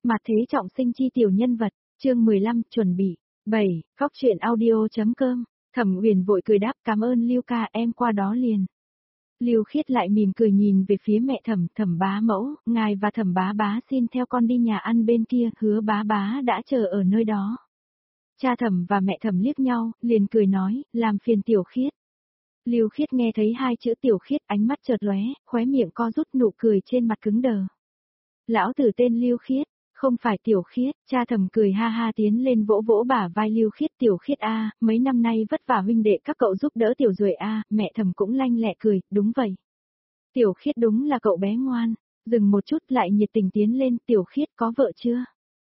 Mà thế trọng sinh chi tiểu nhân vật, chương 15 chuẩn bị. 7. Góc truyện audio.com. Thẩm Uyển vội cười đáp cảm ơn Lưu ca, em qua đó liền. Lưu Khiết lại mỉm cười nhìn về phía mẹ Thẩm, Thẩm bá mẫu, ngài và Thẩm bá bá xin theo con đi nhà ăn bên kia, Hứa bá bá đã chờ ở nơi đó. Cha Thẩm và mẹ Thẩm liếc nhau, liền cười nói, làm phiền Tiểu Khiết. Lưu Khiết nghe thấy hai chữ Tiểu Khiết, ánh mắt chợt lóe, khóe miệng co rút, nụ cười trên mặt cứng đờ. Lão tử tên Lưu Khiết, không phải Tiểu Khiết. Cha Thẩm cười ha ha tiến lên vỗ vỗ bả vai Lưu Khiết. Tiểu Khiết a, mấy năm nay vất vả huynh đệ các cậu giúp đỡ Tiểu Duệ a. Mẹ Thẩm cũng lanh lẹ cười, đúng vậy. Tiểu Khiết đúng là cậu bé ngoan. Dừng một chút lại nhiệt tình tiến lên, Tiểu Khiết có vợ chưa?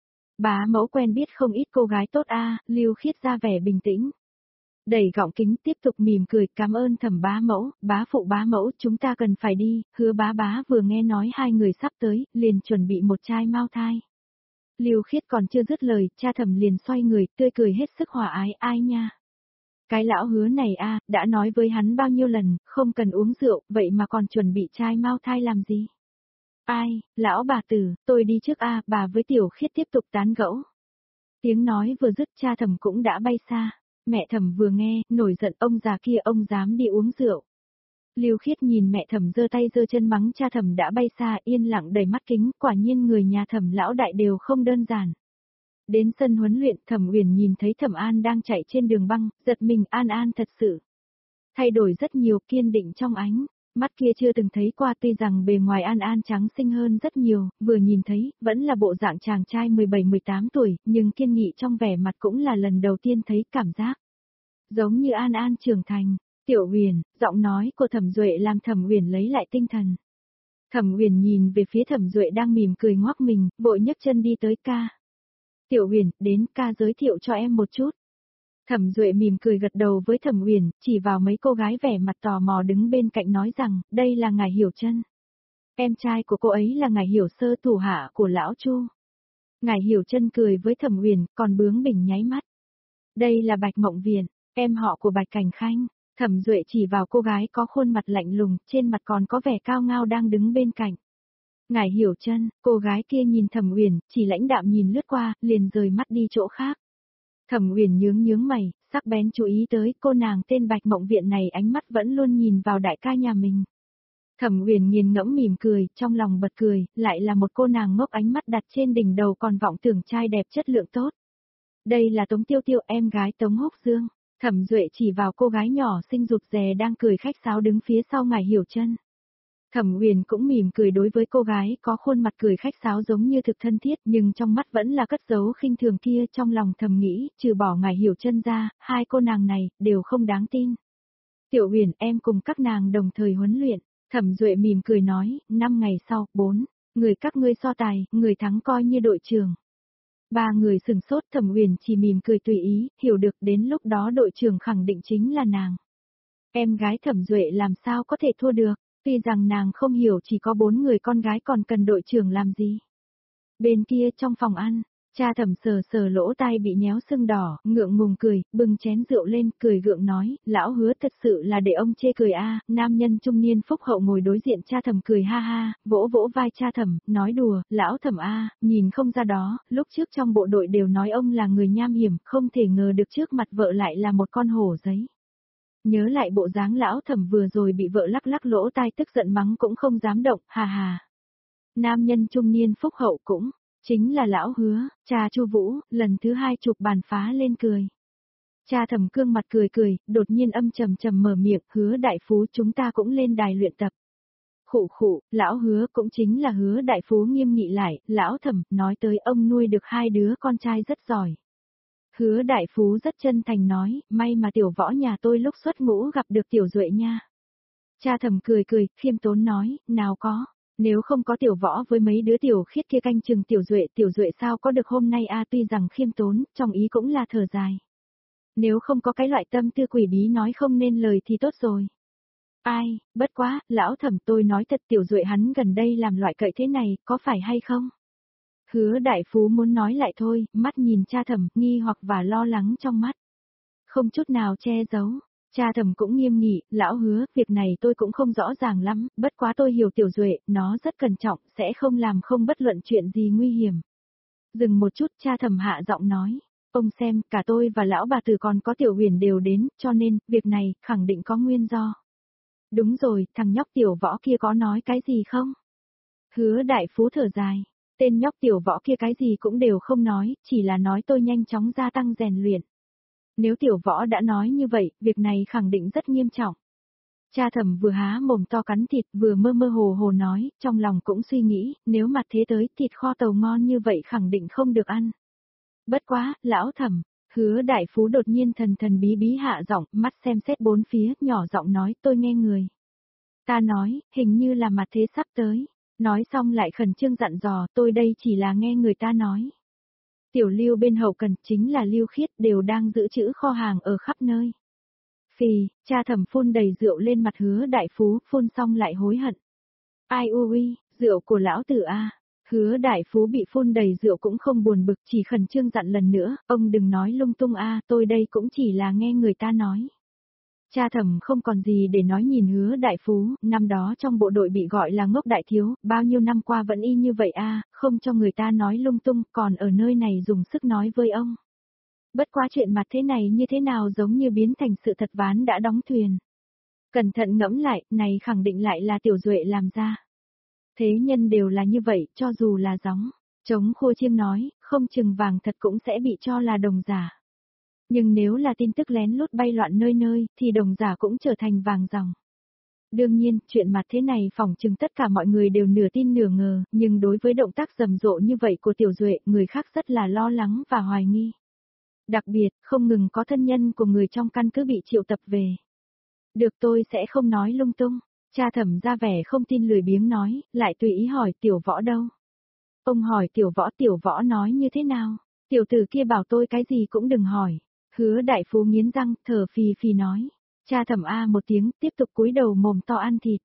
Bá mẫu quen biết không ít cô gái tốt a. Lưu Khiết ra vẻ bình tĩnh. Đẩy gọng kính tiếp tục mỉm cười, cảm ơn Thẩm bá mẫu, bá phụ bá mẫu, chúng ta cần phải đi. Hứa bá bá vừa nghe nói hai người sắp tới, liền chuẩn bị một chai mao thai. Lưu Khiết còn chưa dứt lời, cha Thẩm liền xoay người, tươi cười hết sức hòa ái, ai nha. Cái lão Hứa này a, đã nói với hắn bao nhiêu lần, không cần uống rượu, vậy mà còn chuẩn bị chai mao thai làm gì? Ai, lão bà tử, tôi đi trước a, bà với Tiểu Khiết tiếp tục tán gẫu. Tiếng nói vừa dứt, cha Thẩm cũng đã bay xa. Mẹ Thẩm vừa nghe, nổi giận, ông già kia ông dám đi uống rượu. Lưu Khiết nhìn mẹ Thẩm giơ tay giơ chân mắng cha Thẩm đã bay xa, yên lặng đầy mắt kính, quả nhiên người nhà Thẩm lão đại đều không đơn giản. Đến sân huấn luyện, Thẩm Uyển nhìn thấy Thẩm An đang chạy trên đường băng, giật mình, An An thật sự thay đổi rất nhiều, kiên định trong ánh mắt kia chưa từng thấy qua, tuy rằng bề ngoài An An trắng xinh hơn rất nhiều, vừa nhìn thấy, vẫn là bộ dạng chàng trai 17-18 tuổi, nhưng kiên nghị trong vẻ mặt cũng là lần đầu tiên thấy cảm giác giống như An An trưởng thành. Tiểu Uyển, giọng nói của Thẩm Duệ làm Thẩm Uyển lấy lại tinh thần. Thẩm Uyển nhìn về phía Thẩm Duệ đang mỉm cười ngoác mình, vội nhấc chân đi tới ca. Tiểu Uyển, đến ca giới thiệu cho em một chút. Thẩm Duệ mỉm cười gật đầu với Thẩm Uyển, chỉ vào mấy cô gái vẻ mặt tò mò đứng bên cạnh nói rằng, đây là ngài Hiểu Chân. Em trai của cô ấy là ngài Hiểu Sơ, thủ hạ của lão Chu. Ngài Hiểu Chân cười với Thẩm Uyển, còn bướng bỉnh nháy mắt. Đây là Bạch Mộng Viễn, em họ của Bạch Cảnh Khanh. Thẩm Duệ chỉ vào cô gái có khuôn mặt lạnh lùng, trên mặt còn có vẻ cao ngao đang đứng bên cạnh. Ngài Hiểu Chân, cô gái kia nhìn Thẩm Uyển, chỉ lãnh đạm nhìn lướt qua, liền rời mắt đi chỗ khác. Thẩm Uyển nhướng mày, sắc bén chú ý tới cô nàng tên Bạch Mộng Viễn này, ánh mắt vẫn luôn nhìn vào đại ca nhà mình. Thẩm Uyển nghiền ngẫm mỉm cười, trong lòng bật cười, lại là một cô nàng ngốc, ánh mắt đặt trên đỉnh đầu còn vọng tưởng trai đẹp chất lượng tốt. Đây là Tống Tiêu Tiêu, em gái Tống Húc Dương. Thẩm Duệ chỉ vào cô gái nhỏ xinh rụt rè đang cười khách sáo đứng phía sau ngài Hiểu Chân. Thẩm Uyển cũng mỉm cười đối với cô gái có khuôn mặt cười khách sáo giống như thực thân thiết, nhưng trong mắt vẫn là cất giấu khinh thường kia, trong lòng thầm nghĩ, trừ bỏ ngài Hiểu Chân ra, hai cô nàng này đều không đáng tin. Tiểu Uyển, em cùng các nàng đồng thời huấn luyện. Thẩm Duệ mỉm cười nói, 5 ngày sau, 4 người các ngươi so tài, người thắng coi như đội trưởng. Ba người sừng sốt, Thẩm Uyển chỉ mỉm cười tùy ý, hiểu được đến lúc đó đội trưởng khẳng định chính là nàng. Em gái Thẩm Duệ làm sao có thể thua được, tuy rằng nàng không hiểu chỉ có 4 người con gái còn cần đội trưởng làm gì. Bên kia trong phòng ăn, cha Thẩm sờ sờ lỗ tai bị nhéo sưng đỏ, ngượng ngùng cười, bưng chén rượu lên, cười gượng nói, lão Hứa thật sự là để ông chê cười a. Nam nhân trung niên phúc hậu ngồi đối diện cha Thẩm cười ha ha, vỗ vỗ vai cha Thẩm, nói đùa, lão Thẩm a, nhìn không ra đó, lúc trước trong bộ đội đều nói ông là người nham hiểm, không thể ngờ được trước mặt vợ lại là một con hổ giấy. Nhớ lại bộ dáng lão Thẩm vừa rồi bị vợ lắc lắc lỗ tai tức giận mắng cũng không dám động, hà hà. Nam nhân trung niên phúc hậu cũng chính là lão Hứa, cha Chu Vũ, lần thứ 2 chụp bàn phá lên cười. Cha Thẩm cương mặt cười cười, đột nhiên âm trầm trầm mở miệng, Hứa đại phú chúng ta cũng lên đài luyện tập. Khụ khụ, lão Hứa cũng chính là Hứa đại phú nghiêm nghị lại, lão Thẩm, nói tới ông nuôi được 2 đứa con trai rất giỏi. Hứa đại phú rất chân thành nói, may mà tiểu võ nhà tôi lúc xuất ngũ gặp được tiểu Duệ nha. Cha Thẩm cười cười, khiêm tốn nói, nào có. Nếu không có tiểu võ với mấy đứa tiểu Khiết kia canh chừng tiểu Duệ sao có được hôm nay a, tuy rằng khiêm tốn, trong ý cũng là thở dài. Nếu không có cái loại tâm tư quỷ bí nói không nên lời thì tốt rồi. Ai, bất quá, lão Thẩm tôi nói thật tiểu Duệ hắn gần đây làm loại cậy thế này, có phải hay không? Hứa đại phú muốn nói lại thôi, mắt nhìn cha Thẩm, nghi hoặc và lo lắng trong mắt. Không chút nào che giấu. Cha Thẩm cũng nghiêm nghị, lão Hứa, việc này tôi cũng không rõ ràng lắm, bất quá tôi hiểu tiểu Duệ, nó rất cẩn trọng, sẽ không làm không bất luận chuyện gì nguy hiểm. Dừng một chút, cha Thẩm hạ giọng nói. Ông xem, cả tôi và lão bà Từ còn có Tiểu Huyền đều đến, cho nên, việc này, khẳng định có nguyên do. Đúng rồi, thằng nhóc Tiểu Võ kia có nói cái gì không? Hứa Đại Phú thở dài. Tên nhóc Tiểu Võ kia cái gì cũng đều không nói, chỉ là nói tôi nhanh chóng gia tăng rèn luyện. Nếu Tiểu Võ đã nói như vậy, việc này khẳng định rất nghiêm trọng. Cha Thẩm vừa há mồm to cắn thịt vừa mơ mơ hồ hồ nói, trong lòng cũng suy nghĩ, nếu mà thế tới thịt kho tàu ngon như vậy khẳng định không được ăn. Bất quá, lão Thẩm, Hứa Đại Phú đột nhiên thần thần bí bí hạ giọng, mắt xem xét bốn phía, nhỏ giọng nói, tôi nghe người. Ta nói, hình như là mặt thế sắp tới. Nói xong lại khẩn trương dặn dò, tôi đây chỉ là nghe người ta nói. Tiểu Lưu bên hậu cần chính là Lưu Khiết đều đang giữ trữ kho hàng ở khắp nơi. Phì, cha Thẩm phun đầy rượu lên mặt Hứa Đại Phú, phun xong lại hối hận. Ai ui, rượu của lão tử a. Hứa Đại Phú bị phun đầy rượu cũng không buồn bực, chỉ khẩn trương dặn lần nữa, ông đừng nói lung tung a, tôi đây cũng chỉ là nghe người ta nói. Cha Thẩm không còn gì để nói nhìn Hứa Đại Phú, năm đó trong bộ đội bị gọi là ngốc đại thiếu, bao nhiêu năm qua vẫn y như vậy a, không cho người ta nói lung tung, còn ở nơi này dùng sức nói với ông. Bất quá chuyện mặt thế này như thế nào giống như biến thành sự thật ván đã đóng thuyền. Cẩn thận ngẫm lại, này khẳng định lại là Tiểu Duệ làm ra. Thế nhân đều là như vậy, cho dù là gióng. Trống Khô Chiêm nói, không chừng vàng thật cũng sẽ bị cho là đồng giả. Nhưng nếu là tin tức lén lút bay loạn nơi nơi, thì đồng giả cũng trở thành vàng dòng. Đương nhiên, chuyện mặt thế này phỏng chừng tất cả mọi người đều nửa tin nửa ngờ, nhưng đối với động tác rầm rộ như vậy của Tiểu Duệ, người khác rất là lo lắng và hoài nghi. Đặc biệt, không ngừng có thân nhân của người trong căn cứ bị triệu tập về. Được, tôi sẽ không nói lung tung. Cha Thẩm ra vẻ không tin lười biếng nói, lại tùy ý hỏi Tiểu Võ đâu. Ông hỏi Tiểu Võ nói như thế nào? Tiểu tử kia bảo tôi cái gì cũng đừng hỏi. Hứa Đại Phú nghiến răng, thở phì phì nói. Cha Thẩm a một tiếng, tiếp tục cúi đầu mồm to ăn thịt.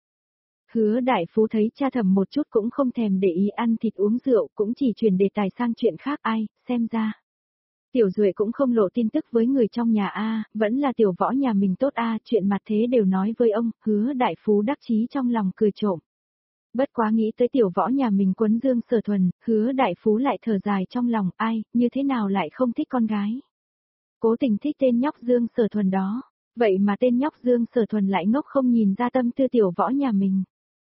Hứa Đại Phú thấy cha Thẩm một chút cũng không thèm để ý ăn thịt uống rượu, cũng chỉ chuyển đề tài sang chuyện khác ai, xem ra. Tiểu Duệ cũng không lộ tin tức với người trong nhà a, vẫn là Tiểu Võ nhà mình tốt a, chuyện mặt thế đều nói với ông, Hứa Đại Phú đắc chí trong lòng cười trộm. Bất quá nghĩ tới Tiểu Võ nhà mình quấn Dương Sở Thuần, Hứa Đại Phú lại thở dài trong lòng, ai, như thế nào lại không thích con gái. Cố tình thích tên nhóc Dương Sở Thuần đó, vậy mà tên nhóc Dương Sở Thuần lại ngốc không nhìn ra tâm tư Tiểu Võ nhà mình.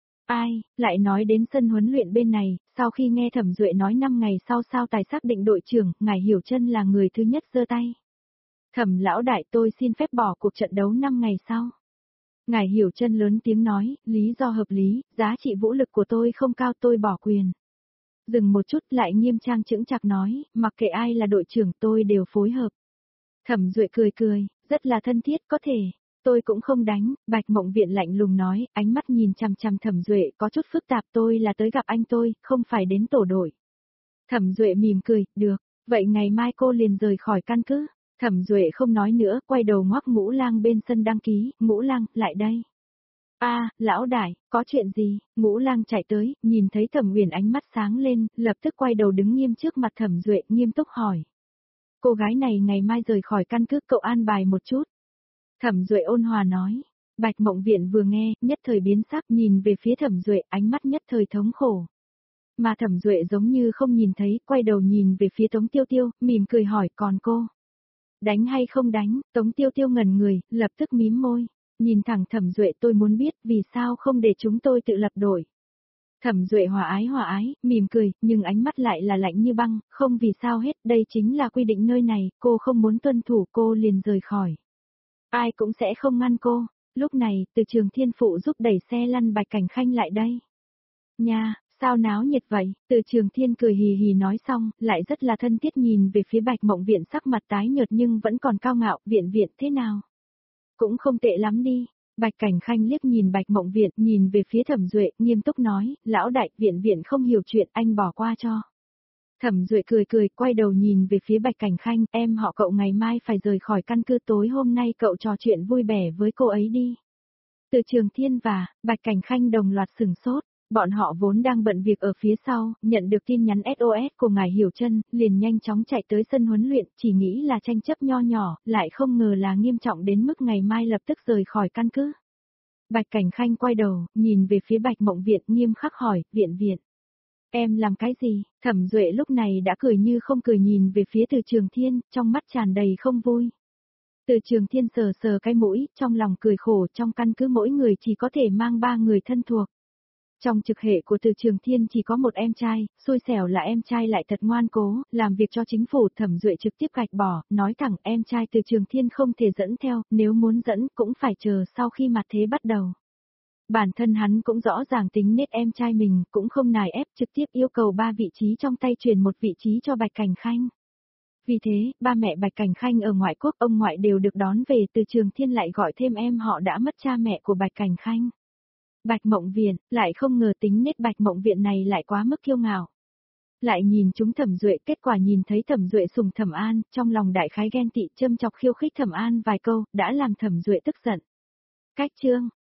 Ai, lại nói đến sân huấn luyện bên này, sau khi nghe Thẩm Duệ nói 5 ngày sau sao tài xác định đội trưởng, ngài Hiểu Chân là người thứ nhất giơ tay. Thẩm lão đại, tôi xin phép bỏ cuộc trận đấu 5 ngày sau. Ngài Hiểu Chân lớn tiếng nói, lý do hợp lý, giá trị vũ lực của tôi không cao, tôi bỏ quyền. Dừng một chút lại nghiêm trang chững chạc nói, mặc kệ ai là đội trưởng tôi đều phối hợp. Thẩm Duệ cười cười, rất là thân thiết, có thể. Tôi cũng không đánh, Bạch Mộng Viện lạnh lùng nói, ánh mắt nhìn chằm chằm Thẩm Duệ có chút phức tạp, tôi là tới gặp anh tôi, không phải đến tổ đội. Thẩm Duệ mỉm cười, được, vậy ngày mai cô liền rời khỏi căn cứ. Thẩm Duệ không nói nữa, quay đầu ngoắc Ngũ Lang bên sân đăng ký, Ngũ Lang, lại đây. A, lão đại, có chuyện gì? Ngũ Lang chạy tới, nhìn thấy Thẩm Uyển ánh mắt sáng lên, lập tức quay đầu đứng nghiêm trước mặt Thẩm Duệ, nghiêm túc hỏi. Cô gái này ngày mai rời khỏi căn cứ, cậu an bài một chút. Thẩm Duệ ôn hòa nói. Bạch Mộng Viện vừa nghe, nhất thời biến sắc, nhìn về phía Thẩm Duệ, ánh mắt nhất thời thống khổ. Mà Thẩm Duệ giống như không nhìn thấy, quay đầu nhìn về phía Tống Tiêu Tiêu, mỉm cười hỏi, còn cô? Đánh hay không đánh? Tống Tiêu Tiêu ngẩn người, lập tức mím môi. Nhìn thẳng Thẩm Duệ, tôi muốn biết vì sao không để chúng tôi tự lập đội. Thẩm Duệ hòa ái, mỉm cười, nhưng ánh mắt lại là lạnh như băng, không vì sao hết, đây chính là quy định nơi này, cô không muốn tuân thủ cô liền rời khỏi. Ai cũng sẽ không ngăn cô. Lúc này, từ Trường Thiên Phụ giúp đẩy xe lăn Bạch Cảnh Khanh lại đây. Nha, sao náo nhiệt vậy? Từ Trường Thiên cười hì hì nói xong, lại rất là thân thiết nhìn về phía Bạch Mộng Viện sắc mặt tái nhợt nhưng vẫn còn cao ngạo, viện thế nào? Cũng không tệ lắm đi. Bạch Cảnh Khanh liếc nhìn Bạch Mộng Viện, nhìn về phía Thẩm Duệ, nghiêm túc nói, lão đại, viện không hiểu chuyện, anh bỏ qua cho. Thẩm Duệ cười, quay đầu nhìn về phía Bạch Cảnh Khanh, em họ cậu ngày mai phải rời khỏi căn cứ, tối hôm nay cậu trò chuyện vui vẻ với cô ấy đi. Từ Trường Thiên và Bạch Cảnh Khanh đồng loạt sửng sốt, bọn họ vốn đang bận việc ở phía sau, nhận được tin nhắn SOS của ngài Hiểu Chân, liền nhanh chóng chạy tới sân huấn luyện, chỉ nghĩ là tranh chấp nho nhỏ, lại không ngờ là nghiêm trọng đến mức ngày mai lập tức rời khỏi căn cứ. Bạch Cảnh Khanh quay đầu, nhìn về phía Bạch Mộng Viện, nghiêm khắc hỏi, viện. Em làm cái gì? Thẩm Duệ lúc này đã cười như không cười nhìn về phía Từ Trường Thiên, trong mắt tràn đầy không vui. Từ Trường Thiên sờ sờ cái mũi, trong lòng cười khổ, trong căn cứ mỗi người chỉ có thể mang 3 người thân thuộc. Trong trực hệ của Từ Trường Thiên chỉ có một em trai, xui xẻo là em trai lại thật ngoan cố, làm việc cho chính phủ. Thẩm Duệ trực tiếp gạch bỏ, nói thẳng em trai Từ Trường Thiên không thể dẫn theo, nếu muốn dẫn cũng phải chờ sau khi mặt thế bắt đầu. Bản thân hắn cũng rõ ràng tính nết em trai mình, cũng không nài ép, trực tiếp yêu cầu 3 vị trí trong tay truyền một vị trí cho Bạch Cảnh Khanh. Vì thế, ba mẹ Bạch Cảnh Khanh ở ngoại quốc, ông ngoại đều được đón về. Từ Trường Thiên lại gọi thêm em họ đã mất cha mẹ của Bạch Cảnh Khanh. Bạch Mộng Viện, lại không ngờ tính nết Bạch Mộng Viện này lại quá mức kiêu ngạo. Lại nhìn chúng Thẩm Duệ, kết quả nhìn thấy Thẩm Duệ sùng Thẩm An, trong lòng đại khái ghen tị, châm chọc khiêu khích Thẩm An vài câu, đã làm Thẩm Duệ tức giận. Cách chương